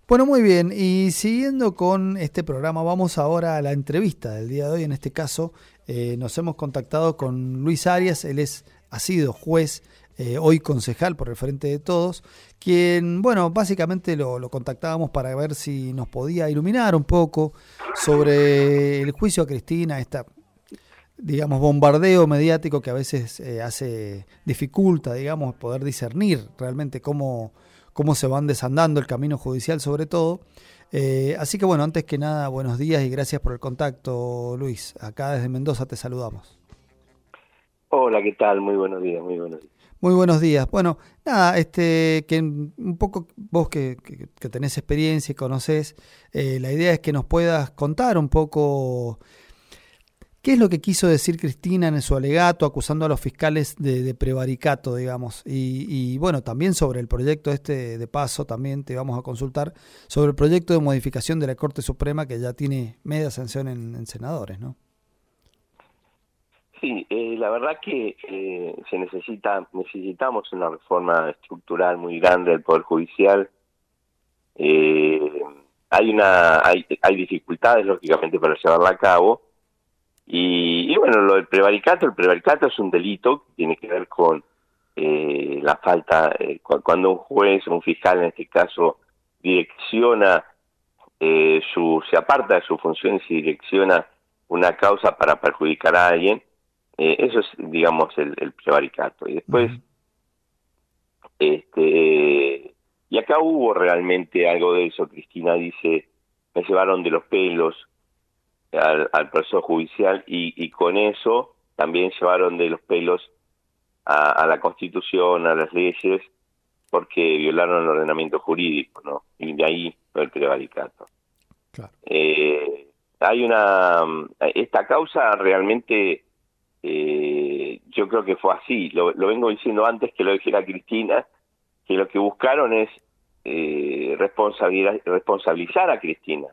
Bueno, muy bien. Y siguiendo con este programa, vamos ahora a la entrevista del día de hoy. En este caso, nos hemos contactado con Luis Arias. Él ha sido juez, hoy concejal por el Frente de Todos, quien, bueno, básicamente lo contactábamos para ver si nos podía iluminar un poco sobre el juicio a Cristina, digamos, bombardeo mediático que a veces dificulta, digamos, poder discernir realmente cómo se van desandando el camino judicial sobre todo. Así que bueno, antes que nada, buenos días y gracias por el contacto, Luis. Acá desde Mendoza te saludamos. Hola, ¿qué tal? Muy buenos días, muy buenos días. Muy buenos días. Bueno, nada, que un poco vos que tenés experiencia y conocés, la idea es que nos puedas contar un poco qué es lo que quiso decir Cristina en su alegato acusando a los fiscales de prevaricato, digamos. Y bueno, también sobre el proyecto de paso, también te vamos a consultar sobre el proyecto de modificación de la Corte Suprema que ya tiene media sanción en senadores, ¿no? Sí, la verdad que necesitamos una reforma estructural muy grande del Poder Judicial. Eh, hay dificultades, lógicamente, para llevarla a cabo. Y bueno, el prevaricato es un delito que tiene que ver con la falta, cuando un juez o un fiscal, en este caso, direcciona se aparta de sus funciones y direcciona una causa para perjudicar a alguien. Eso es, digamos, el prevaricato. Y después, Uh-huh. y acá hubo realmente algo de eso. Cristina dice, me llevaron de los pelos al proceso judicial y con eso también llevaron de los pelos a la Constitución, a las leyes, porque violaron el ordenamiento jurídico, ¿no? Y de ahí el prevaricato. Claro. Hay esta causa realmente, yo creo que fue así, lo vengo diciendo antes que lo dijera Cristina, que lo que buscaron es responsabilizar a Cristina.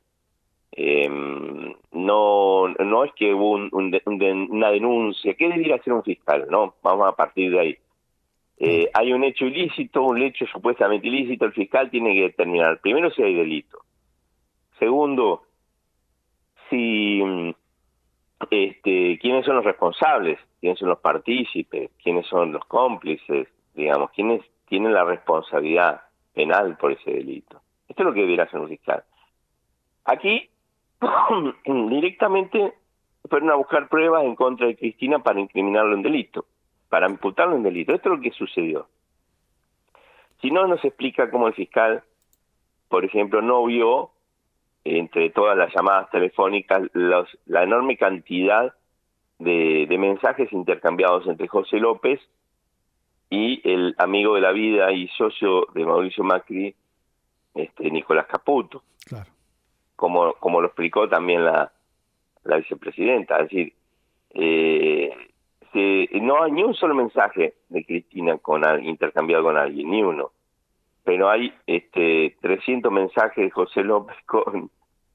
No es que hubo una denuncia, ¿qué debiera hacer un fiscal? No, vamos a partir de ahí. Claro. Hay un hecho ilícito, un hecho supuestamente ilícito, el fiscal tiene que determinar, primero, si hay delito. Segundo, si quiénes son los responsables, quiénes son los partícipes, quiénes son los cómplices, digamos, quiénes tienen la responsabilidad penal por ese delito. Esto es lo que debiera hacer un fiscal. Aquí directamente fueron a buscar pruebas en contra de Cristina para incriminarlo en delito, para imputarlo en delito. Esto es lo que sucedió. Si no, nos explica cómo el fiscal, por ejemplo, no vio entre todas las llamadas telefónicas la enorme cantidad de mensajes intercambiados entre José López y el amigo de la vida y socio de Mauricio Macri, Nicolás Caputo, Claro. como lo explicó también la vicepresidenta. Es decir, no hay ni un solo mensaje de Cristina intercambiado con alguien, ni uno. Pero hay 300 mensajes de José López con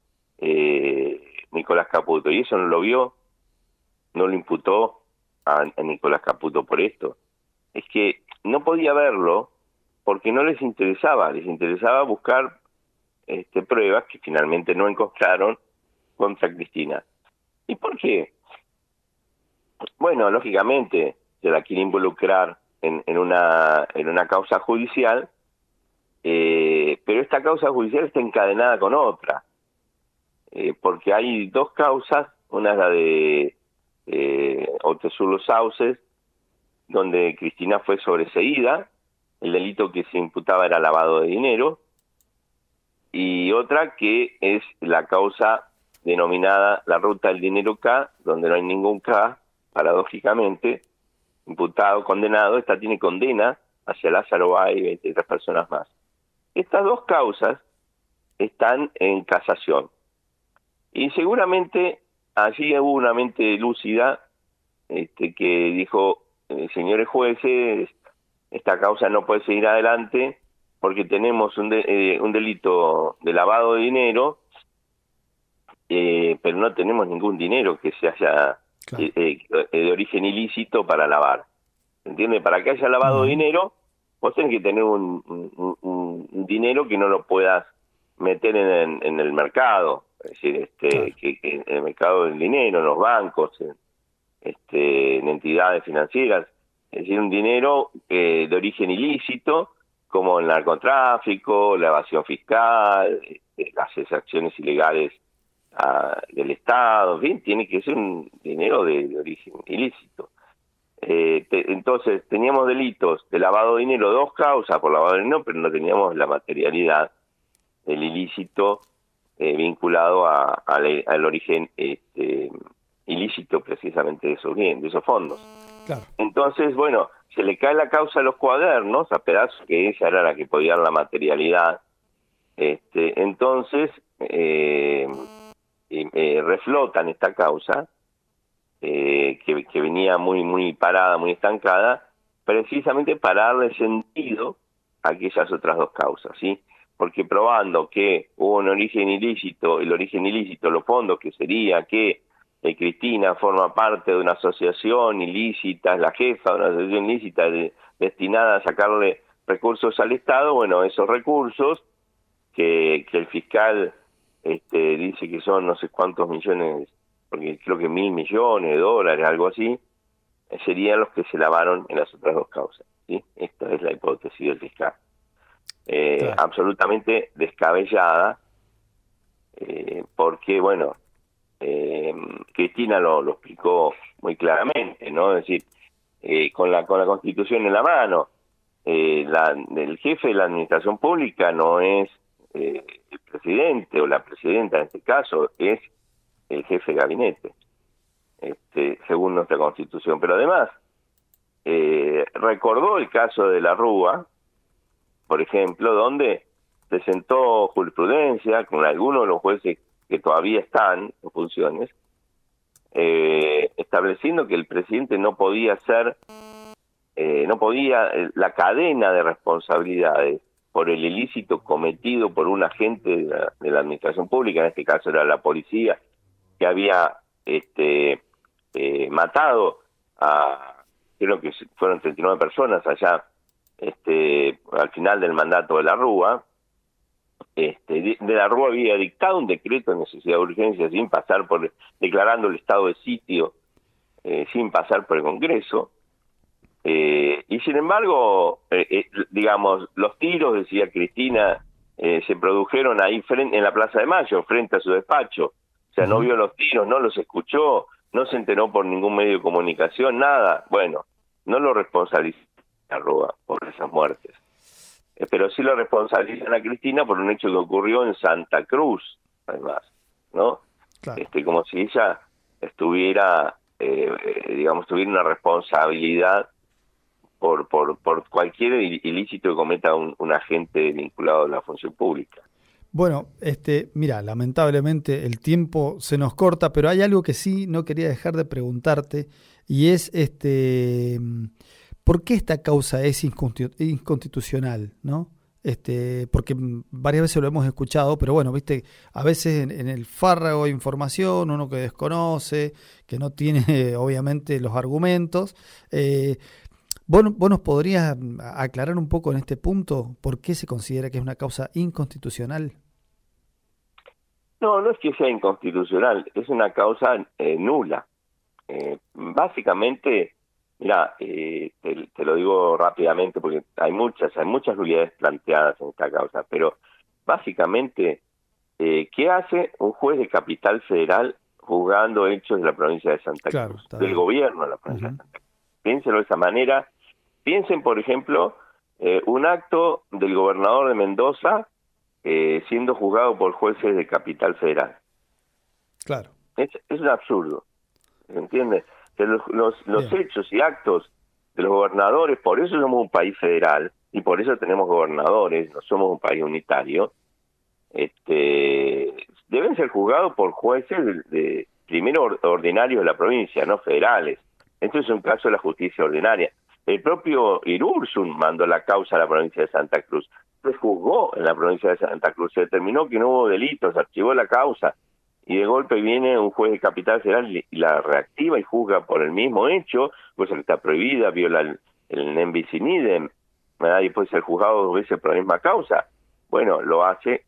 Nicolás Caputo, y eso no lo vio, no lo imputó a Nicolás Caputo por esto. Es que no podía verlo porque no les interesaba buscar pruebas que finalmente no encontraron contra Cristina. ¿Y por qué? Bueno, lógicamente se la quiere involucrar en una causa judicial, pero esta causa judicial está encadenada con otra, porque hay dos causas. Una es la de Otesur Los Sauces, donde Cristina fue sobreseída, el delito que se imputaba era lavado de dinero, y otra que es la causa denominada la ruta del dinero K, donde no hay ningún K, paradójicamente, imputado, condenado. Esta tiene condena hacia Lázaro Báez y 23 personas más. Estas dos causas están en casación. Y seguramente allí hubo una mente lúcida que dijo, señores jueces, esta causa no puede seguir adelante porque tenemos un delito de lavado de dinero, pero no tenemos ningún dinero que se haya Claro. de origen ilícito para lavar. ¿Entiendes? Para que haya lavado de Uh-huh. dinero, vos tenés que tener un dinero que no lo puedas meter en el mercado, es decir, Claro. que en el mercado del dinero, en los bancos, en entidades financieras, es decir, un dinero de origen ilícito, como el narcotráfico, la evasión fiscal, las exacciones ilegales del Estado, en fin, tiene que ser un dinero de origen ilícito. Entonces, teníamos delitos de lavado de dinero, dos causas por lavado de dinero, pero no teníamos la materialidad del ilícito vinculado al origen ilícito precisamente de esos fondos. Claro. Entonces, bueno, se le cae la causa a los cuadernos, a pedazos que esa era la que podía dar la materialidad. Entonces, reflotan esta causa, que venía muy parada, muy estancada, precisamente para darle sentido a aquellas otras dos causas, ¿sí? Porque probando que hubo un origen ilícito, el origen ilícito, los fondos, que sería que Cristina forma parte de una asociación ilícita, es la jefa de una asociación ilícita destinada a sacarle recursos al Estado, bueno, esos recursos que el fiscal dice que son no sé cuántos millones, porque creo que $1.000 millones, algo así, serían los que se lavaron en las otras dos causas, ¿sí? Esta es la hipótesis del fiscal. Claro. Absolutamente descabellada, porque, bueno, Cristina lo explicó muy claramente, ¿no? Es decir, con la Constitución en la mano, el jefe de la administración pública no es el presidente o la presidenta en este caso, es el jefe de gabinete, según nuestra Constitución. Pero además, recordó el caso de la Rúa, por ejemplo, donde se sentó jurisprudencia con algunos de los jueces que todavía están en funciones, estableciendo que el presidente no podía la cadena de responsabilidades por el ilícito cometido por un agente de la administración pública, en este caso era la policía, que había matado creo que fueron 39 personas allá al final del mandato de la Rúa. De la Rúa había dictado un decreto de necesidad de urgencia declarando el estado de sitio, sin pasar por el Congreso, y sin embargo, digamos, los tiros, decía Cristina, se produjeron ahí en la Plaza de Mayo, frente a su despacho. O sea, no vio los tiros, no los escuchó, no se enteró por ningún medio de comunicación, nada. Bueno, no lo responsabiliza a Rúa por esas muertes. Pero sí lo responsabilizan a Cristina por un hecho que ocurrió en Santa Cruz, además, ¿no? Claro. Como si ella tuviera una responsabilidad por cualquier ilícito que cometa un agente vinculado a la función pública. Bueno, mira, lamentablemente el tiempo se nos corta, pero hay algo que sí no quería dejar de preguntarte, y es ¿por qué esta causa es inconstitucional, no? Porque varias veces lo hemos escuchado, pero bueno, viste, a veces en el fárrago de información, uno que desconoce, que no tiene obviamente los argumentos. ¿Vos nos podrías aclarar un poco en este punto por qué se considera que es una causa inconstitucional? No es que sea inconstitucional, es una causa nula. Básicamente, mira, te lo digo rápidamente porque hay muchas nulidades planteadas en esta causa, pero básicamente, ¿qué hace un juez de Capital Federal juzgando hechos de la provincia de Santa Cruz? Del gobierno de la provincia de Santa Cruz. Piénsenlo de esa manera. Piensen, por ejemplo, un acto del gobernador de Mendoza siendo juzgado por jueces de Capital Federal. Claro. Es un absurdo, ¿se entiende? Que los hechos y actos de los gobernadores, por eso somos un país federal y por eso tenemos gobernadores, no somos un país unitario, deben ser juzgados por jueces primero ordinarios de la provincia, no federales. Esto es un caso de la justicia ordinaria. El propio Irurzun mandó la causa a la provincia de Santa Cruz. Se juzgó en la provincia de Santa Cruz, se determinó que no hubo delitos, se archivó la causa, y de golpe viene un juez de Capital Federal y la reactiva y juzga por el mismo hecho, cosa que está prohibida, viola el nem bis in idem, y puede ser juzgado 2 veces por la misma causa. bueno, lo hace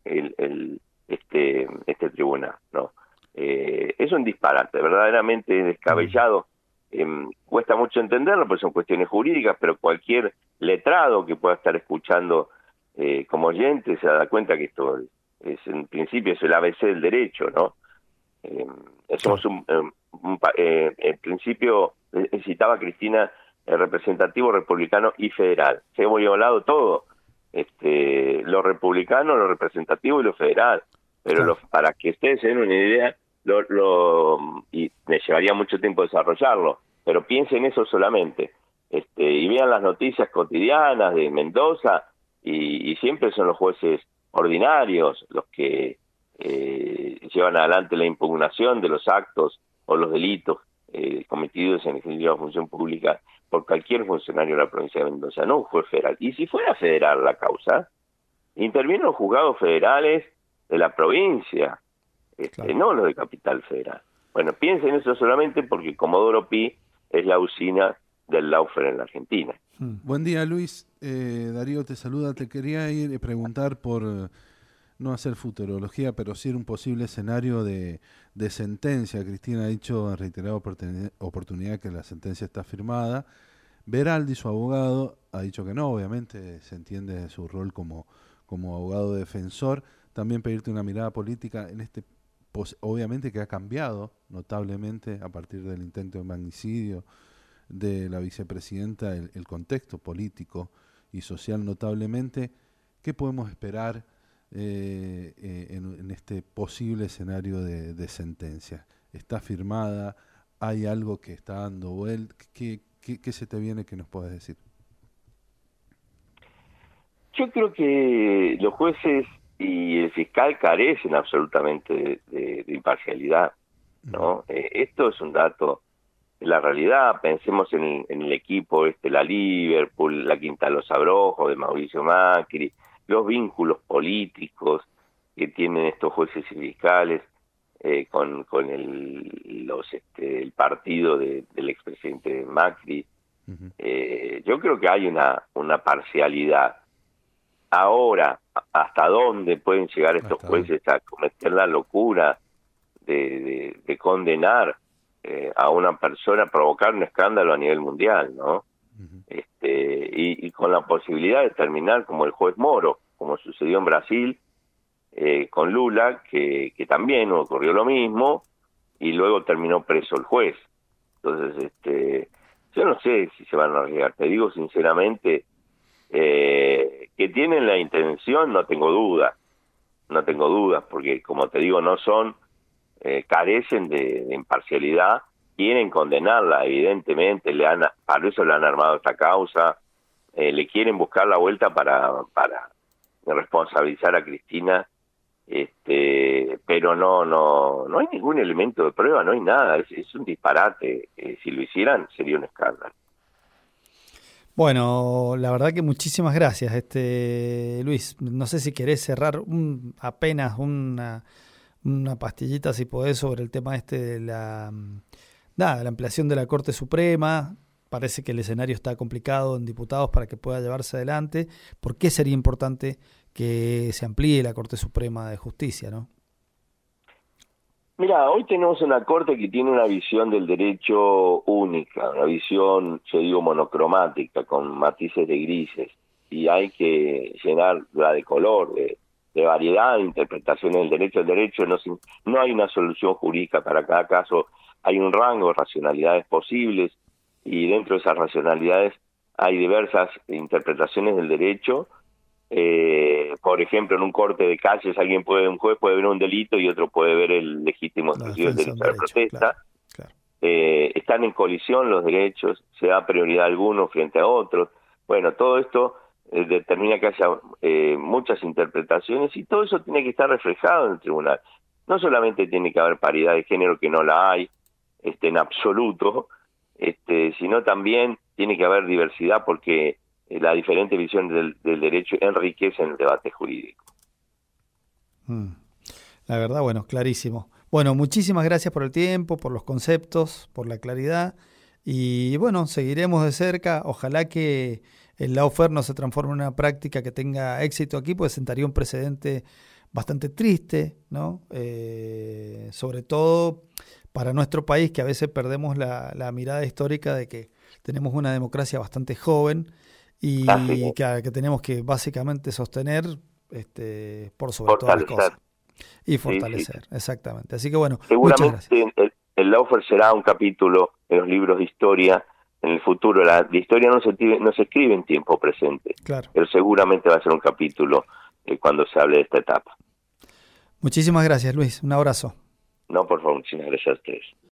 este tribunal, ¿no? Es un disparate, verdaderamente descabellado. Cuesta mucho entenderlo, pues son cuestiones jurídicas, pero cualquier letrado que pueda estar escuchando como oyente se da cuenta que esto es en principio es el ABC del derecho, ¿no? Somos en principio, citaba Cristina, el representativo republicano y federal. Se hemos violado todo, lo republicano, lo representativo y lo federal. Pero para que ustedes se den una idea, y me llevaría mucho tiempo desarrollarlo, pero piensen eso solamente, y vean las noticias cotidianas de Mendoza, y siempre son los jueces ordinarios los que llevan adelante la impugnación de los actos o los delitos cometidos en ejercicio de función pública por cualquier funcionario de la provincia de Mendoza, no un juez federal. Y si fuera federal la causa, intervienen los juzgados federales de la provincia, no los de Capital Federal. Bueno, piensen eso solamente porque Comodoro Pi es la usina del Laufer en la Argentina. Buen día, Luis. Darío te saluda. Te quería ir a preguntar por, no hacer futurología, pero sí un posible escenario de sentencia. Cristina ha dicho en reiterada oportunidad que la sentencia está firmada. Veraldi, su abogado, ha dicho que no, obviamente se entiende su rol como abogado defensor. También pedirte una mirada política en obviamente que ha cambiado notablemente a partir del intento de magnicidio de la vicepresidenta, el contexto político y social notablemente. ¿Qué podemos esperar en este posible escenario de sentencia? ¿Está firmada? ¿Hay algo que está dando vuelta? ¿Qué se te viene que nos puedas decir? Yo creo que los jueces y el fiscal carecen absolutamente de imparcialidad, ¿no? Esto es un dato de la realidad. Pensemos en el equipo la Liverpool, la Quinta de los Abrojos, de Mauricio Macri, los vínculos políticos que tienen estos jueces y fiscales con el partido del expresidente Macri. Yo creo que hay una parcialidad. Ahora, ¿hasta dónde pueden llegar estos jueces a cometer la locura de condenar a una persona, provocar un escándalo a nivel mundial, ¿no? Y con la posibilidad de terminar como el juez Moro, como sucedió en Brasil con Lula, que también ocurrió lo mismo, y luego terminó preso el juez. Entonces, yo no sé si se van a arriesgar. Te digo sinceramente, que tienen la intención, no tengo dudas, porque como te digo, no son, carecen de imparcialidad, quieren condenarla, evidentemente, para eso le han armado esta causa, le quieren buscar la vuelta para responsabilizar a Cristina, pero no hay ningún elemento de prueba, no hay nada, es un disparate. Si lo hicieran sería un escándalo. Bueno, la verdad que muchísimas gracias, Luis. No sé si querés cerrar apenas una pastillita, si podés, sobre el tema de la ampliación de la Corte Suprema. Parece que el escenario está complicado en diputados para que pueda llevarse adelante. ¿Por qué sería importante que se amplíe la Corte Suprema de Justicia, no? Mira, hoy tenemos una Corte que tiene una visión del derecho única, una visión, yo digo, monocromática, con matices de grises, y hay que llenarla de color, de variedad de interpretaciones del derecho. El derecho no hay una solución jurídica para cada caso, hay un rango de racionalidades posibles, y dentro de esas racionalidades hay diversas interpretaciones del derecho. Por ejemplo, en un corte de calles un juez puede ver un delito y otro puede ver el legítimo ejercicio del derecho a la protesta. Claro. Están en colisión los derechos, se da prioridad a algunos frente a otros. Bueno, todo esto determina que haya muchas interpretaciones, y todo eso tiene que estar reflejado en el tribunal. No solamente tiene que haber paridad de género, que no la hay en absoluto, sino también tiene que haber diversidad, porque la diferente visión del derecho enriquece en el debate jurídico. La verdad, bueno, clarísimo. Bueno, muchísimas gracias por el tiempo, por los conceptos, por la claridad, y bueno, seguiremos de cerca. Ojalá que el lawfare no se transforme en una práctica que tenga éxito aquí, pues sentaría un precedente bastante triste, ¿no? Sobre todo para nuestro país, que a veces perdemos la mirada histórica de que tenemos una democracia bastante joven y que tenemos que básicamente sostener por sobre todas las cosas. Y fortalecer, exactamente. Así que bueno, seguramente el lawfare será un capítulo en los libros de historia en el futuro. La historia no se escribe en tiempo presente, claro, pero seguramente va a ser un capítulo cuando se hable de esta etapa. Muchísimas gracias, Luis. Un abrazo. No, por favor, muchísimas gracias a ustedes.